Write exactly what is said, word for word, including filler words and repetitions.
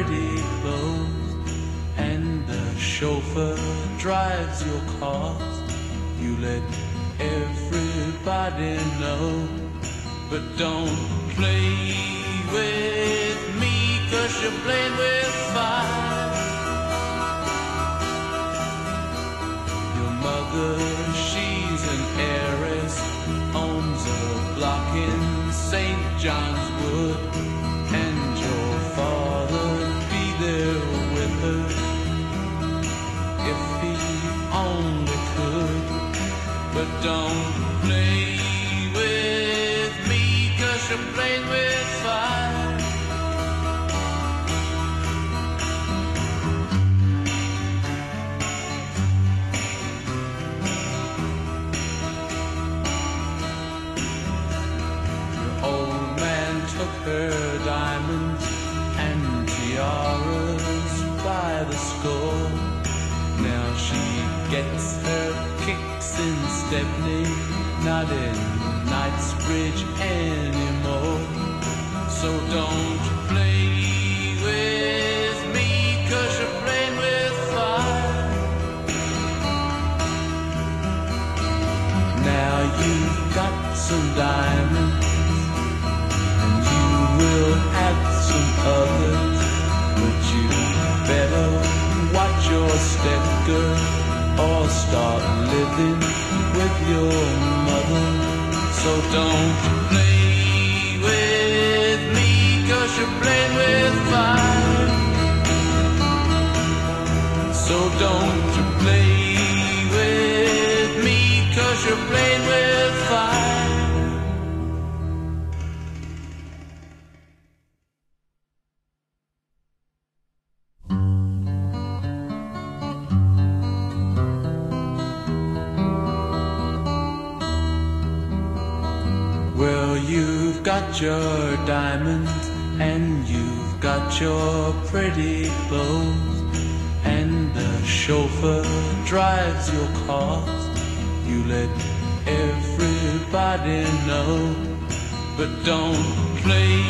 pretty clothes, and the chauffeur drives your cars. You let everybody know, but don't play with me, 'cause you're playing with fire. Your mother, she's an heiress, owns a block in Saint John's Wood, and your father'd be there with her if he only could. But don't play with me, 'cause you're playing with fire. Your old man took her diamonds and tiaras by the score. Now she gets her kicks in Stepney, not in Knightsbridge anymore. So don't play with me, 'cause you're playing with fire. Now you've got some diamonds, and you will have some others, but you better watch your step, girl, or start living with your mother. So don't play with me, 'cause you're playing with fire. So don't you play with me, 'cause you're playing with fire. Well, you've got your diamonds, and you've got your pretty clothes, and the chauffeur drives your cars. You let everybody know, but don't play